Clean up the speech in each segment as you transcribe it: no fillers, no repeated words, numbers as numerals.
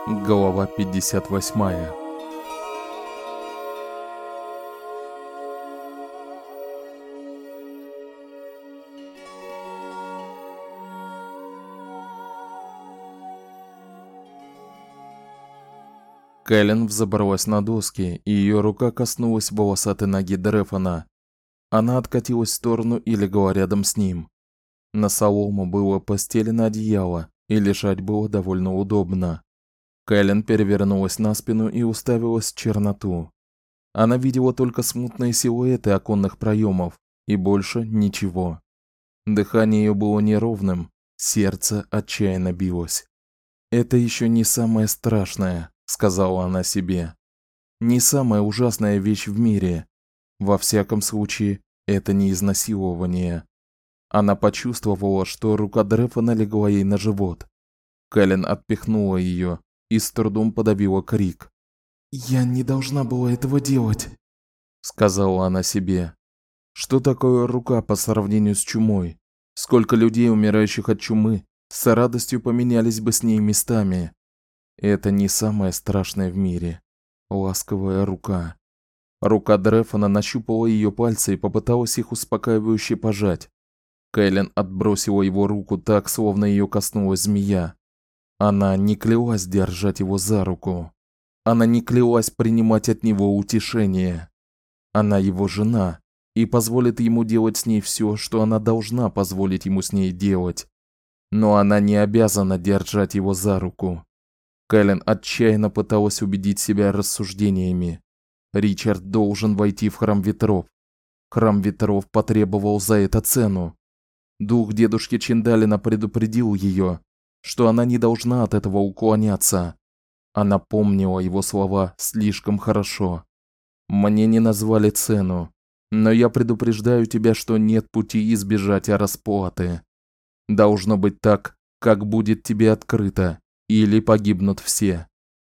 Глава 58. Кэлен взобралась на доски, и её рука коснулась волосатой ноги Дрефона. Она откатилась в сторону и легла рядом с ним. На солому было постелено одеяло, и лежать было довольно удобно. Кэлен перевернулась на спину и уставилась в черноту. Она видела только смутные силуэты оконных проёмов и больше ничего. Дыхание её было неровным, сердце отчаянно билось. Это ещё не самое страшное, сказала она себе. Не самая ужасная вещь в мире. Во всяком случае, это не изнасилование. Она почувствовала, что рука Дрефона легла ей на живот. Кэлен отпихнула её и с трудом подавила крик. "Я не должна была этого делать", сказала она себе. Что такое рука по сравнению с чумой? Сколько людей, умирающих от чумы, с радостью поменялись бы с ней местами. Это не самое страшное в мире. Ласковая рука. Рука Дрефона нащупала её пальцы и попыталась их успокаивающе пожать. Кэлен отбросила его руку так, словно её коснулась змея. Она не клялась держать его за руку. Она не клялась принимать от него утешение. Она его жена и позволит ему делать с ней всё, что она должна позволить ему с ней делать. Но она не обязана держать его за руку. Кэлен отчаянно пыталась убедить себя рассуждениями. Ричард должен войти в Храм Ветров. Храм Ветров потребовал за это цену. Дух дедушки Чиндалина предупредил её, что она не должна от этого уклоняться. Она помнила его слова слишком хорошо. Мне не назвали цену, но я предупреждаю тебя, что нет пути избежать расплаты. Должно быть так, как будет тебе открыто, или погибнут все.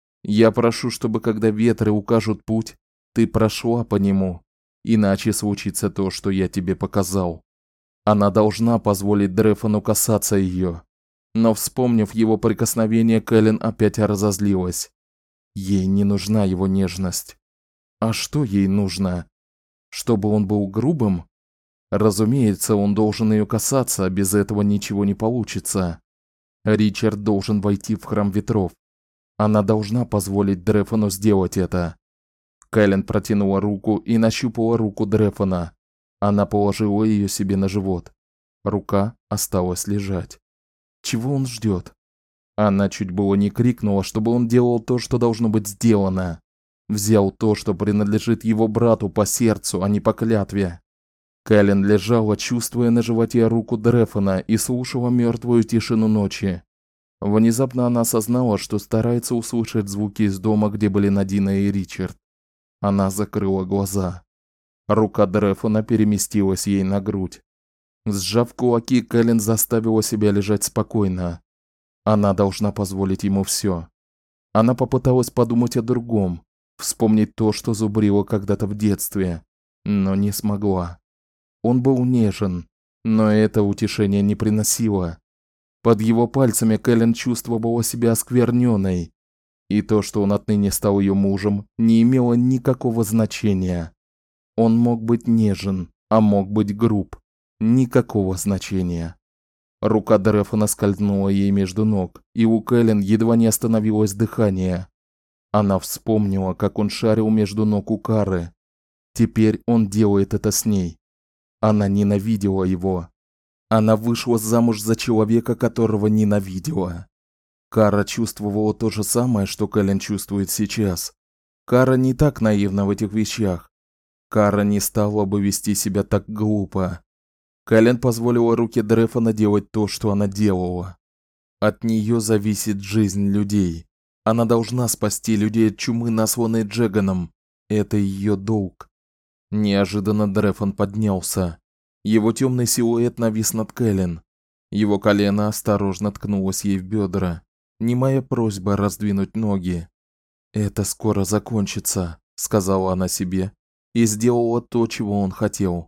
Я прошу, чтобы когда ветры укажут путь, ты прошла по нему, иначе случится то, что я тебе показал. Она должна позволить Дрефону касаться её. Но, вспомнив его прикосновение, Кэлен опять разозлилась. Ей не нужна его нежность. А что ей нужно? Чтобы он был грубым? Разумеется, он должен её касаться, без этого ничего не получится. Ричард должен войти в Храм Ветров. Она должна позволить Дрефону сделать это. Кэлен протянула руку и нащупала руку Дрефона. Она положила её себе на живот. Рука осталась лежать. Чего он ждёт? Она чуть было не крикнула, чтобы он делал то, что должно быть сделано. Взял то, что принадлежит его брату по сердцу, а не по клятве. Кэлен лежала, чувствуя на животе руку Дрефона, и слушала мёртвую тишину ночи. Внезапно она осознала, что старается услышать звуки из дома, где были Надина и Ричард. Она закрыла глаза. Рука Дрефона переместилась ей на грудь. Сжав кулаки, Кэлен заставила себя лежать спокойно. Она должна позволить ему всё. Она попыталась подумать о другом, вспомнить то, что зубрила когда-то в детстве, но не смогла. Он был нежен, но это утешение не приносило. Под его пальцами Кэлен чувствовала себя осквернённой, и то, что он отныне стал её мужем, не имело никакого значения. Он мог быть нежен, а мог быть груб. Никакого значения. Рука Дрефона скользнула ей между ног, и у Кэлен едва не остановилось дыхание. Она вспомнила, как он шарил между ног у Кары. Теперь он делает это с ней. Она ненавидела его. Она вышла замуж за человека, которого ненавидела. Кара чувствовала то же самое, что Кэлен чувствует сейчас. Кара не так наивна в этих вещах. Кара не стала бы вести себя так глупо. Кэлен позволила руке Дрефона делать то, что она делала. От неё зависит жизнь людей. Она должна спасти людей от чумы, насланной Джеганом. Это её долг. Неожиданно Дрефон поднялся. Его тёмный силуэт навис над Кэлен. Его колено осторожно ткнулось ей в бёдра. Немая просьба раздвинуть ноги. Это скоро закончится, сказала она себе и сделала то, чего он хотел.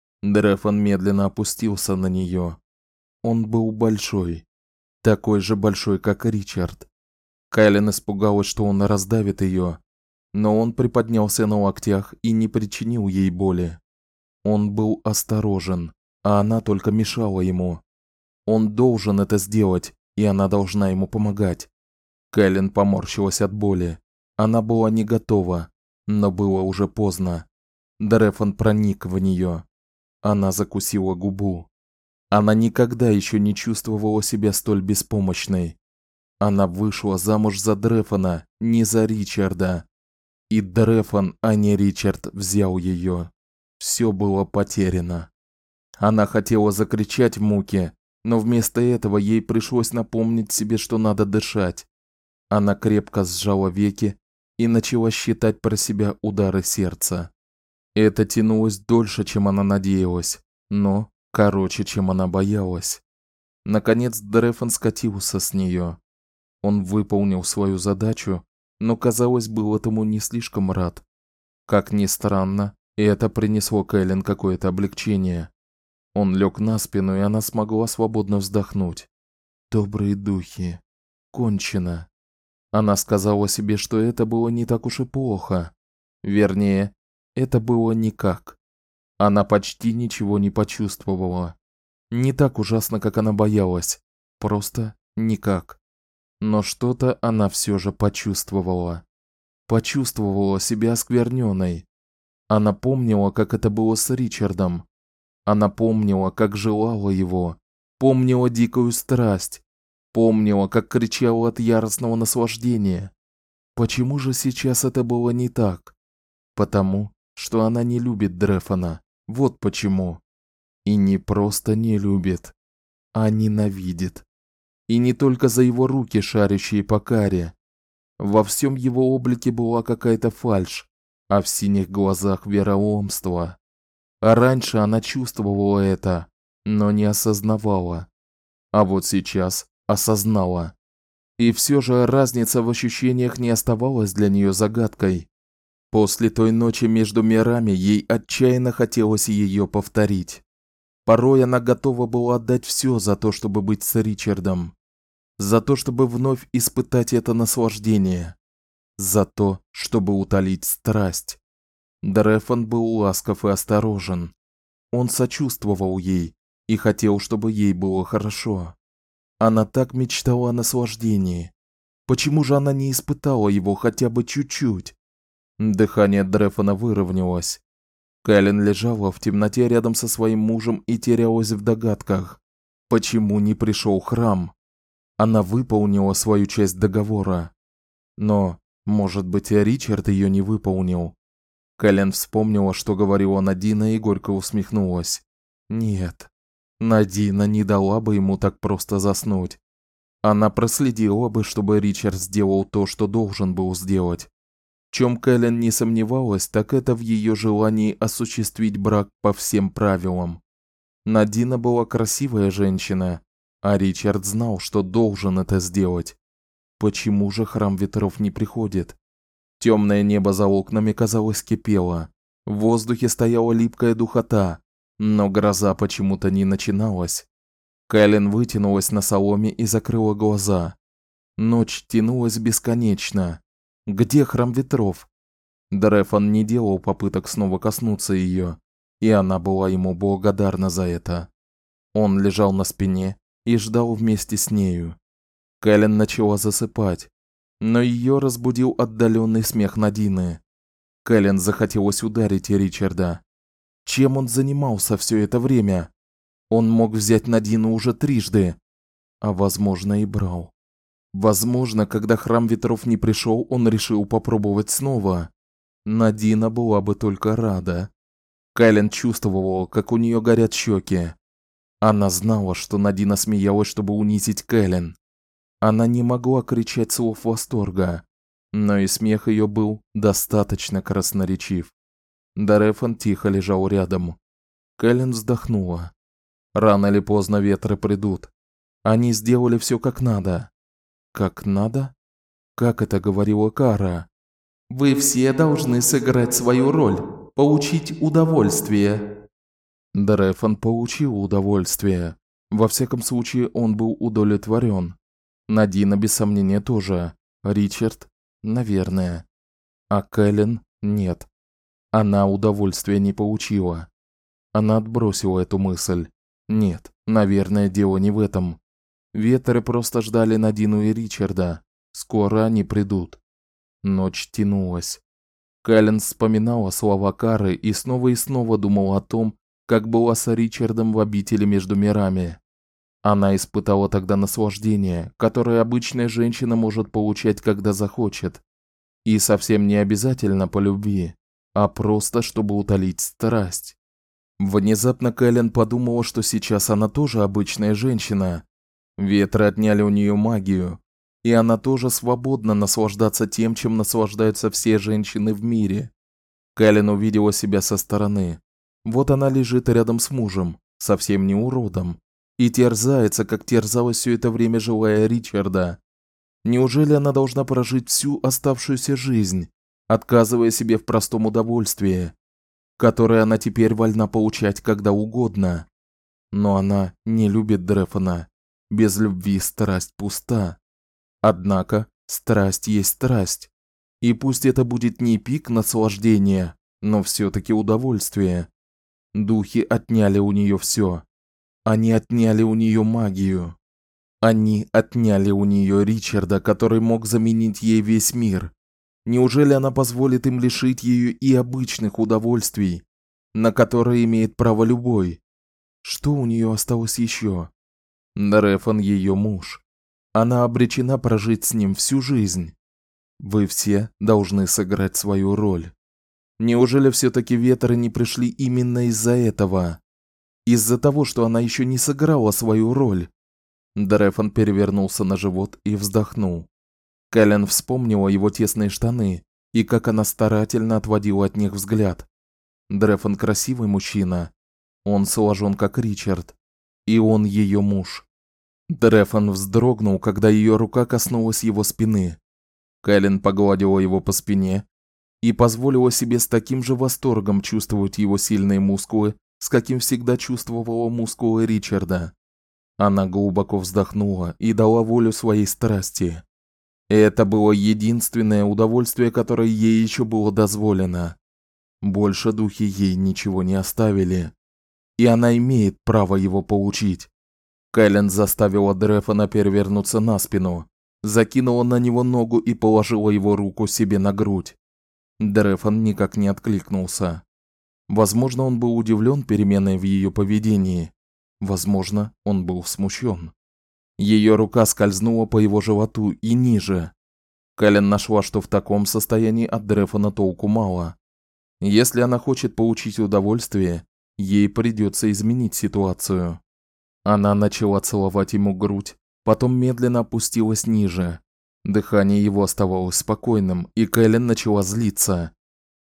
Дрефон медленно опустился на неё. Он был большой, такой же большой, как Ричард. Кэлен испугалась, что он раздавит ее, но он приподнялся на локтях и не причинил ей боли. Он был осторожен, а она только мешала ему. Он должен это сделать, и она должна ему помогать. Кэлен поморщилась от боли. Она была не готова, но было уже поздно. Дрефон проник в нее. Она закусила губу. Она никогда еще не чувствовала себя столь беспомощной. Она вышла замуж за Дрефона, не за Ричарда. И Дрефон, а не Ричард, взял ее. Все было потеряно. Она хотела закричать в муке, но вместо этого ей пришлось напомнить себе, что надо дышать. Она крепко сжала веки и начала считать про себя удары сердца. Это тянулось дольше, чем она надеялась, но короче, чем она боялась. Наконец Дрефон скатился с нее. Он выполнил свою задачу, но, казалось, был этому не слишком рад. Как ни странно, это принесло Кэлен какое-то облегчение. Он лег на спину, и она смогла свободно вздохнуть. Добрые духи. Кончено. Она сказала себе, что это было не так уж и плохо. Вернее, это было никак. Она почти ничего не почувствовала. Не так ужасно, как она боялась. Просто никак. Но что-то она все же почувствовала. Почувствовала себя осквернённой. Она помнила, как это было с Ричардом. Она помнила, как желала его, помнила дикую страсть, помнила, как кричала от яростного наслаждения. Почему же сейчас это было не так? Потому, что она не любит Дрефона. Вот почему. И не просто не любит, а ненавидит. И не только за его руки, шарящие по каре. Во всем его облике была какая-то фальшь, а в синих глазах вероломство. А раньше она чувствовала это, но не осознавала. А вот сейчас осознала. И все же разница в ощущениях не оставалась для нее загадкой. После той ночи между мирами ей отчаянно хотелось ее повторить. Порой она готова была отдать все за то, чтобы быть с Ричардом. За то, чтобы вновь испытать это наслаждение. За то, чтобы утолить страсть. Дрефон был ласков и осторожен. Он сочувствовал ей и хотел, чтобы ей было хорошо. Она так мечтала о наслаждении. Почему же она не испытала его хотя бы чуть-чуть? Дыхание Дрефона выровнялось. Кэлен лежала в темноте рядом со своим мужем и терялась в догадках. Почему не пришел Храм? Она выполнила свою часть договора. Но, может быть, и Ричард ее не выполнил. Кэлен вспомнила, что говорила Надина, и горько усмехнулась. Нет, Надина не дала бы ему так просто заснуть. Она проследила бы, чтобы Ричард сделал то, что должен был сделать. В чем Кэлен не сомневалась, так это в ее желании осуществить брак по всем правилам. Надина была красивая женщина, а Ричард знал, что должен это сделать. Почему же Храм Ветров не приходит? Темное небо за окнами, казалось, кипело. В воздухе стояла липкая духота, но гроза почему-то не начиналась. Кэлен вытянулась на соломе и закрыла глаза. Ночь тянулась бесконечно. Где Храм Ветров? Дрефон не делал попыток снова коснуться ее, и она была ему благодарна за это. Он лежал на спине и ждал вместе с нею. Кэлен начала засыпать, но ее разбудил отдаленный смех Надины. Кэлен захотелось ударить Ричарда. Чем он занимался все это время? Он мог взять Надину уже трижды, а возможно и брал. Возможно, когда Храм Ветров не пришел, он решил попробовать снова. Надина была бы только рада. Кэлен чувствовала, как у нее горят щеки. Она знала, что Надина смеялась, чтобы унизить Кэлен. Она не могла кричать слов восторга, но и смех ее был достаточно красноречив. Дрефон тихо лежал рядом. Кэлен вздохнула. Рано или поздно ветры придут. Они сделали все как надо. Как надо? Как это говорила Кара? Вы все должны сыграть свою роль, получить удовольствие. Дрефон получил удовольствие. Во всяком случае, он был удовлетворен. Надина без сомнения тоже. Ричард? Наверное. А Кэлен? Нет. Она удовольствия не получила. Она отбросила эту мысль. Нет, наверное, дело не в этом. Ветры просто ждали Надину и Ричарда. Скоро они придут. Ночь тянулась. Кэлен вспоминала слова Кары и снова думала о том, как была с Ричардом в обители между мирами. Она испытала тогда наслаждение, которое обычная женщина может получать, когда захочет. И совсем не обязательно по любви, а просто чтобы утолить страсть. Внезапно Кэлен подумала, что сейчас она тоже обычная женщина. Ветры отняли у нее магию, и она тоже свободна наслаждаться тем, чем наслаждаются все женщины в мире. Кэлен увидела себя со стороны. Вот она лежит рядом с мужем, совсем не уродом, и терзается, как терзалась все это время, желая Ричарда. Неужели она должна прожить всю оставшуюся жизнь, отказывая себе в простом удовольствии, которое она теперь вольна получать когда угодно? Но она не любит Дрефона. Без любви страсть пуста. Однако страсть есть страсть. И пусть это будет не пик наслаждения, но все-таки удовольствие. Духи отняли у нее все. Они отняли у нее магию. Они отняли у нее Ричарда, который мог заменить ей весь мир. Неужели она позволит им лишить ее и обычных удовольствий, на которые имеет право любой? Что у нее осталось еще? Дрефон ее муж. Она обречена прожить с ним всю жизнь. Вы все должны сыграть свою роль. Неужели все-таки ветры не пришли именно из-за этого? Из-за того, что она еще не сыграла свою роль? Дрефон перевернулся на живот и вздохнул. Кэлен вспомнила его тесные штаны и как она старательно отводила от них взгляд. Дрефон красивый мужчина. Он сложен как Ричард. И он ее муж. Дрефон вздрогнул, когда ее рука коснулась его спины. Кэлен погладила его по спине и позволила себе с таким же восторгом чувствовать его сильные мускулы, с каким всегда чувствовала мускулы Ричарда. Она глубоко вздохнула и дала волю своей страсти. Это было единственное удовольствие, которое ей еще было дозволено. Больше духи ей ничего не оставили, и она имеет право его получить. Кэлен заставила Дрефона перевернуться на спину, закинула на него ногу и положила его руку себе на грудь. Дрефон никак не откликнулся. Возможно, он был удивлен переменой в ее поведении. Возможно, он был смущен. Ее рука скользнула по его животу и ниже. Кэлен нашла, что в таком состоянии от Дрефона толку мало. Если она хочет получить удовольствие, ей придется изменить ситуацию. Она начала целовать ему грудь, потом медленно опустилась ниже. Дыхание его оставалось спокойным, и Кэлен начала злиться.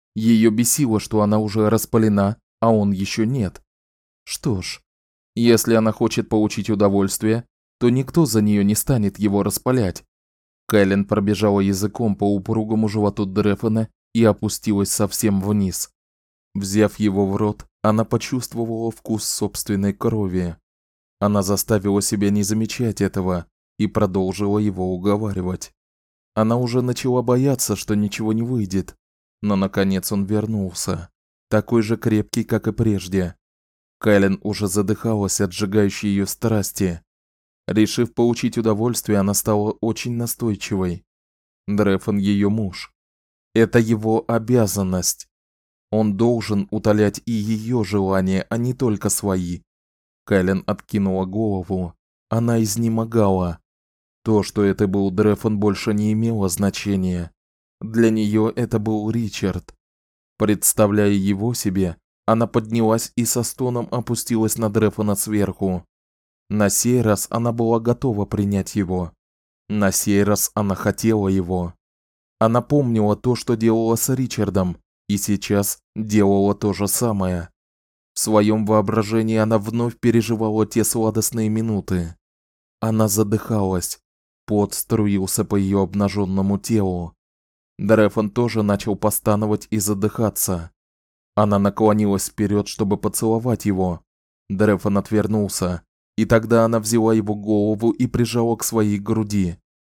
Ее бесило, что она уже распалена, а он еще нет. Что ж, если она хочет получить удовольствие, то никто за нее не станет его распалять. Кэлен пробежала языком по упругому животу Дрефона и опустилась совсем вниз. Взяв его в рот, она почувствовала вкус собственной крови. Она заставила себя не замечать этого и продолжила его уговаривать. Она уже начала бояться, что ничего не выйдет, но наконец он вернулся, такой же крепкий, как и прежде. Кэлен уже задыхалась от сжигающей ее страсти. Решив получить удовольствие, она стала очень настойчивой. Дрефон ее муж. Это его обязанность. Он должен утолять и ее желания, а не только свои. Кэлен откинула голову. Она изнемогала. То, что это был Дрефон, больше не имело значения. Для нее это был Ричард. Представляя его себе, она поднялась и со стоном опустилась на Дрефона сверху. На сей раз она была готова принять его. На сей раз она хотела его. Она помнила то, что делала с Ричардом, и сейчас делала то же самое. В своем воображении она вновь переживала те сладостные минуты. Она задыхалась. Пот струился по ее обнаженному телу. Дрефон тоже начал постановать и задыхаться. Она наклонилась вперед, чтобы поцеловать его. Дрефон отвернулся, и тогда она взяла его голову и прижала к своей груди.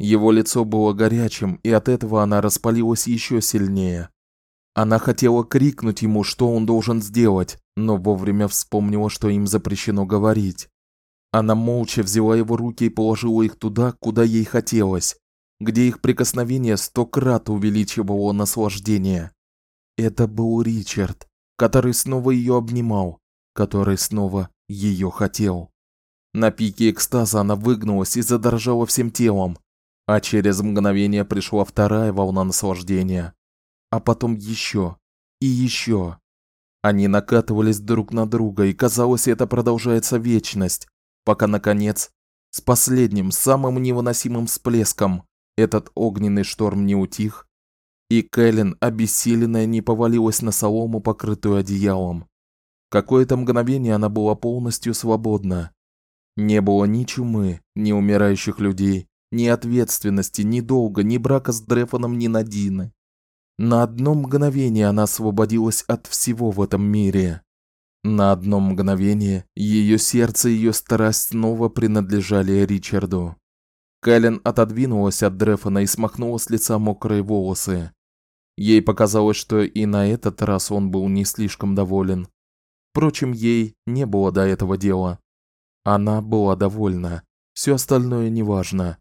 Его лицо было горячим, и от этого она распалилась еще сильнее. Она хотела крикнуть ему, что он должен сделать, но вовремя вспомнила, что им запрещено говорить. Она молча взяла его руки и положила их туда, куда ей хотелось, где их прикосновение 100 крат увеличивало наслаждение. Это был Ричард, который снова ее обнимал, который снова ее хотел. На пике экстаза она выгнулась и задрожала всем телом, а через мгновение пришла вторая волна наслаждения, а потом еще и еще. Они накатывались друг на друга, и казалось, это продолжается вечность, пока наконец, с последним, самым невыносимым всплеском, этот огненный шторм не утих, и Кэлен, обессиленная, не повалилась на солому, покрытую одеялом. Какое-то мгновение она была полностью свободна. Не было ни чумы, ни умирающих людей, ни ответственности, ни долга, ни брака с Дрефоном, ни Надины. На одно мгновение она освободилась от всего в этом мире. На одно мгновение ее сердце и ее страсть снова принадлежали Ричарду. Кэлен отодвинулась от Дрефона и смахнула с лица мокрые волосы. Ей показалось, что и на этот раз он был не слишком доволен. Впрочем, ей не было до этого дела. Она была довольна. Все остальное неважно.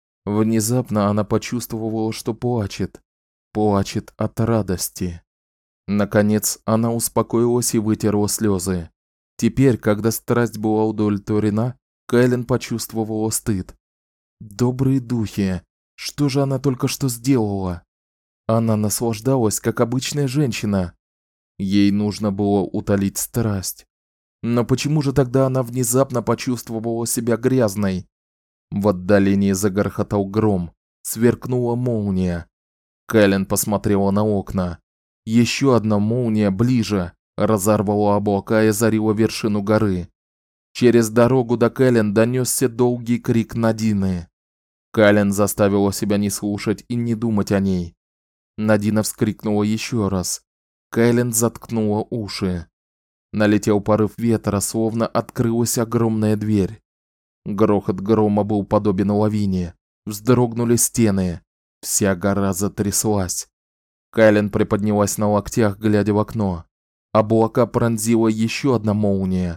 Внезапно она почувствовала, что плачет. Плачет от радости. Наконец, она успокоилась и вытерла слезы. Теперь, когда страсть была удовлетворена, Кэлен почувствовала стыд. Добрые духи, что же она только что сделала? Она наслаждалась, как обычная женщина. Ей нужно было утолить страсть. Но почему же тогда она внезапно почувствовала себя грязной? В отдалении загрохотал гром, сверкнула молния. Кэлен посмотрела на окна. Еще одна молния ближе разорвала облака и озарила вершину горы. Через дорогу до Кэлен донесся долгий крик Надины. Кэлен заставила себя не слушать и не думать о ней. Надина вскрикнула еще раз. Кэлен заткнула уши. Налетел порыв ветра, словно открылась огромная дверь. Грохот грома был подобен лавине. Вздрогнули стены. Вся гора затряслась. Кэлен приподнялась на локтях, глядя в окно. Облака пронзила еще одна молния.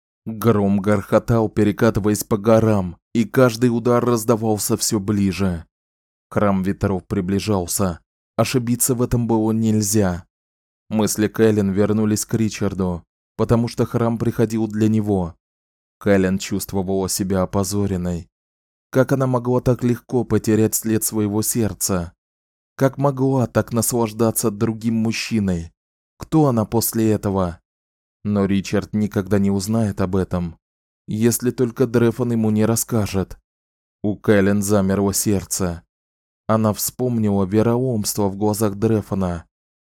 Гром грохотал, перекатываясь по горам, и каждый удар раздавался все ближе. Храм ветров приближался. Ошибиться в этом было нельзя. Мысли Кэлен вернулись к Ричарду, потому что храм приходил для него. Кэлен чувствовала себя опозоренной. Как она могла так легко потерять след своего сердца? Как могла так наслаждаться другим мужчиной? Кто она после этого? Но Ричард никогда не узнает об этом, если только Дрефон ему не расскажет. У Кэлен замерло сердце. Она вспомнила вероломство в глазах Дрефона.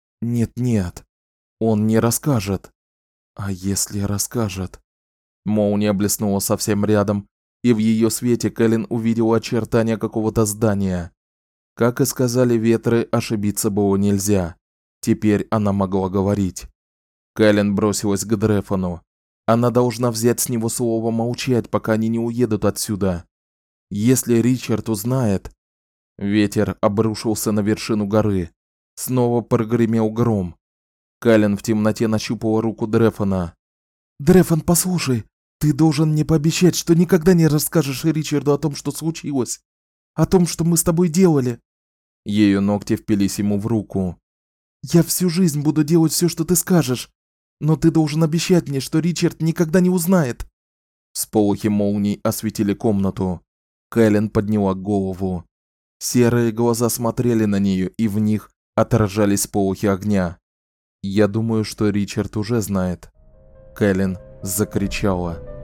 Нет, он не расскажет. А если расскажет? Молния блеснула совсем рядом, и в ее свете Кэлен увидела очертания какого-то здания. Как и сказали ветры, ошибиться было нельзя. Теперь она могла говорить. Кэлен бросилась к Дрефону. Она должна взять с него слово молчать, пока они не уедут отсюда. Если Ричард узнает... Ветер обрушился на вершину горы. Снова прогремел гром. Кэлен в темноте нащупала руку Дрефона. «Дрефон, послушай, ты должен мне пообещать, что никогда не расскажешь Ричарду о том, что случилось. О том, что мы с тобой делали». Ее ногти впились ему в руку. «Я всю жизнь буду делать все, что ты скажешь, но ты должен обещать мне, что Ричард никогда не узнает». Всполохи молний осветили комнату. Кэлен подняла голову. Серые глаза смотрели на нее, и в них отражались сполохи огня. «Я думаю, что Ричард уже знает». Кэлен закричала.